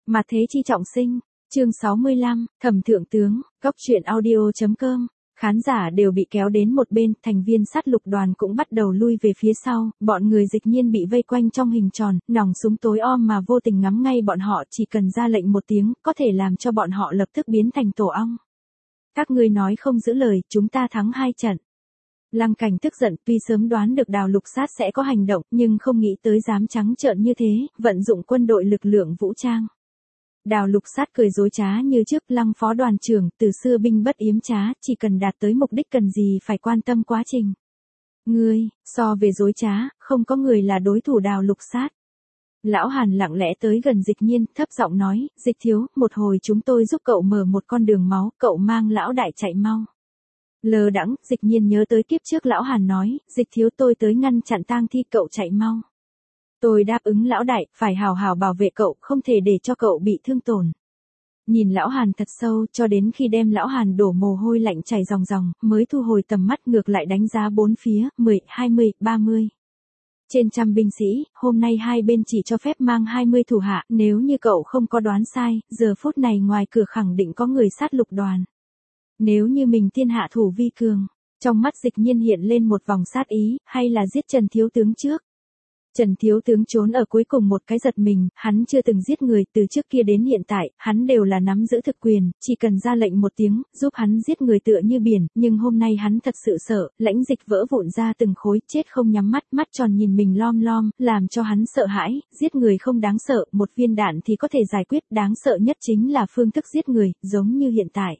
Mà thế chi trọng sinh, chương 65, Thẩm Thượng Tướng, Góc Truyện Audio.com. Khán giả đều bị kéo đến một bên, thành viên sát lục đoàn cũng bắt đầu lui về phía sau, bọn người Dịch Nhiên bị vây quanh trong hình tròn, nòng súng tối om mà vô tình ngắm ngay bọn họ, chỉ cần ra lệnh một tiếng, có thể làm cho bọn họ lập tức biến thành tổ ong. Các ngươi nói không giữ lời, chúng ta thắng 2 trận. Lăng Cảnh tức giận, tuy sớm đoán được Đào Lục Sát sẽ có hành động, nhưng không nghĩ tới dám trắng trợn như thế, vận dụng quân đội lực lượng vũ trang. Đào Lục Sát cười dối trá như trước, Lăng phó đoàn trưởng, từ xưa binh bất yếm trá, chỉ cần đạt tới mục đích cần gì phải quan tâm quá trình. Ngươi, so về dối trá, không có người là đối thủ Đào Lục Sát. Lão Hàn lặng lẽ tới gần Dịch Nhiên, thấp giọng nói, Dịch thiếu, một hồi chúng tôi giúp cậu mở một con đường máu, cậu mang lão đại chạy mau. Lờ đãng, Dịch Nhiên nhớ tới kiếp trước lão Hàn nói, Dịch thiếu tôi tới ngăn chặn tang thi, cậu chạy mau. Tôi đáp ứng lão đại, phải hào hào bảo vệ cậu, không thể để cho cậu bị thương tổn. Nhìn lão Hàn thật sâu, cho đến khi đem lão Hàn đổ mồ hôi lạnh chảy ròng ròng, mới thu hồi tầm mắt ngược lại đánh giá bốn phía, 10, 20, 30. Trên trăm binh sĩ, hôm nay hai bên chỉ cho phép mang 20 thủ hạ, nếu như cậu không có đoán sai, giờ phút này ngoài cửa khẳng định có người sát lục đoàn. Nếu như mình thiên hạ thủ vi cường, trong mắt Dịch Nhiên hiện lên một vòng sát ý, hay là giết Trần thiếu tướng trước. Trần thiếu tướng trốn ở cuối cùng một cái giật mình, hắn chưa từng giết người, từ trước kia đến hiện tại, hắn đều là nắm giữ thực quyền, chỉ cần ra lệnh một tiếng, giúp hắn giết người tựa như biển, nhưng hôm nay hắn thật sự sợ, lãnh dịch vỡ vụn ra từng khối, chết không nhắm mắt, mắt tròn nhìn mình lom lom, làm cho hắn sợ hãi, giết người không đáng sợ, một viên đạn thì có thể giải quyết, đáng sợ nhất chính là phương thức giết người, giống như hiện tại.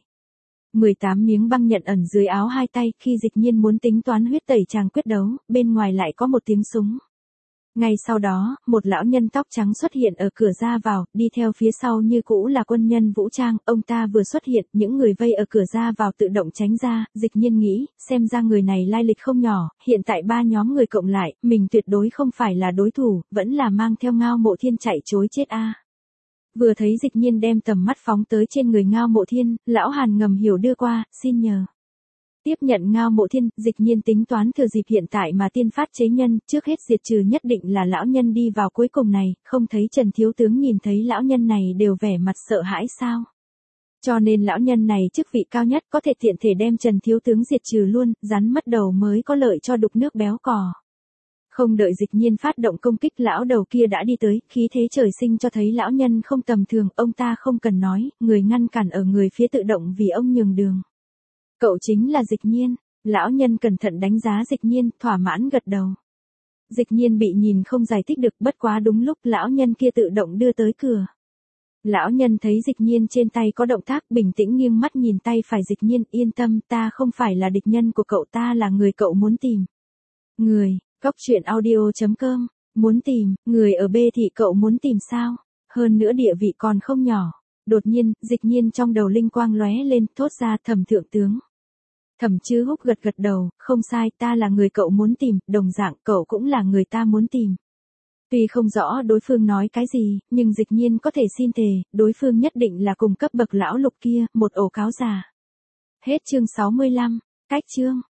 18 miếng băng nhận ẩn dưới áo hai tay, khi Dịch Nhiên muốn tính toán huyết tẩy chàng quyết đấu, bên ngoài lại có một tiếng súng. Ngay sau đó, một lão nhân tóc trắng xuất hiện ở cửa ra vào, đi theo phía sau như cũ là quân nhân vũ trang, ông ta vừa xuất hiện, những người vây ở cửa ra vào tự động tránh ra, Dịch Nhiên nghĩ, xem ra người này lai lịch không nhỏ, hiện tại 3 nhóm người cộng lại, mình tuyệt đối không phải là đối thủ, vẫn là mang theo Ngao Mộ Thiên chạy trối chết a. Vừa thấy Dịch Nhiên đem tầm mắt phóng tới trên người Ngao Mộ Thiên, lão Hàn ngầm hiểu đưa qua, xin nhờ. Tiếp nhận Ngao Mộ Thiên, Dịch Nhiên tính toán thừa dịp hiện tại mà tiên phát chế nhân, trước hết diệt trừ nhất định là lão nhân đi vào cuối cùng này, không thấy Trần thiếu tướng nhìn thấy lão nhân này đều vẻ mặt sợ hãi sao. Cho nên lão nhân này chức vị cao nhất có thể tiện thể đem Trần thiếu tướng diệt trừ luôn, rắn mất đầu mới có lợi cho đục nước béo cò. Không đợi Dịch Nhiên phát động công kích, lão đầu kia đã đi tới, khí thế trời sinh cho thấy lão nhân không tầm thường, ông ta không cần nói, người ngăn cản ở người phía tự động vì ông nhường đường. Cậu chính là Dịch Nhiên, lão nhân cẩn thận đánh giá Dịch Nhiên, thỏa mãn gật đầu. Dịch Nhiên bị nhìn không giải thích được, bất quá đúng lúc lão nhân kia tự động đưa tới cửa. Lão nhân thấy Dịch Nhiên trên tay có động tác, bình tĩnh nghiêng mắt nhìn tay phải Dịch Nhiên, yên tâm, ta không phải là địch nhân của cậu, ta là người cậu muốn tìm. Người, Góc Truyện Audio.com, muốn tìm, người ở B thị cậu muốn tìm sao? Hơn nữa địa vị còn không nhỏ. Đột nhiên, Dịch Nhiên trong đầu linh quang lóe lên, thốt ra, Thẩm thượng tướng. Thẩm Chư Húc gật gật đầu, không sai, ta là người cậu muốn tìm, đồng dạng cậu cũng là người ta muốn tìm. Tuy không rõ đối phương nói cái gì, nhưng Dịch Nhiên có thể xin thề, đối phương nhất định là cùng cấp bậc lão lục kia, một ổ cáo già. Hết chương 65, cách chương.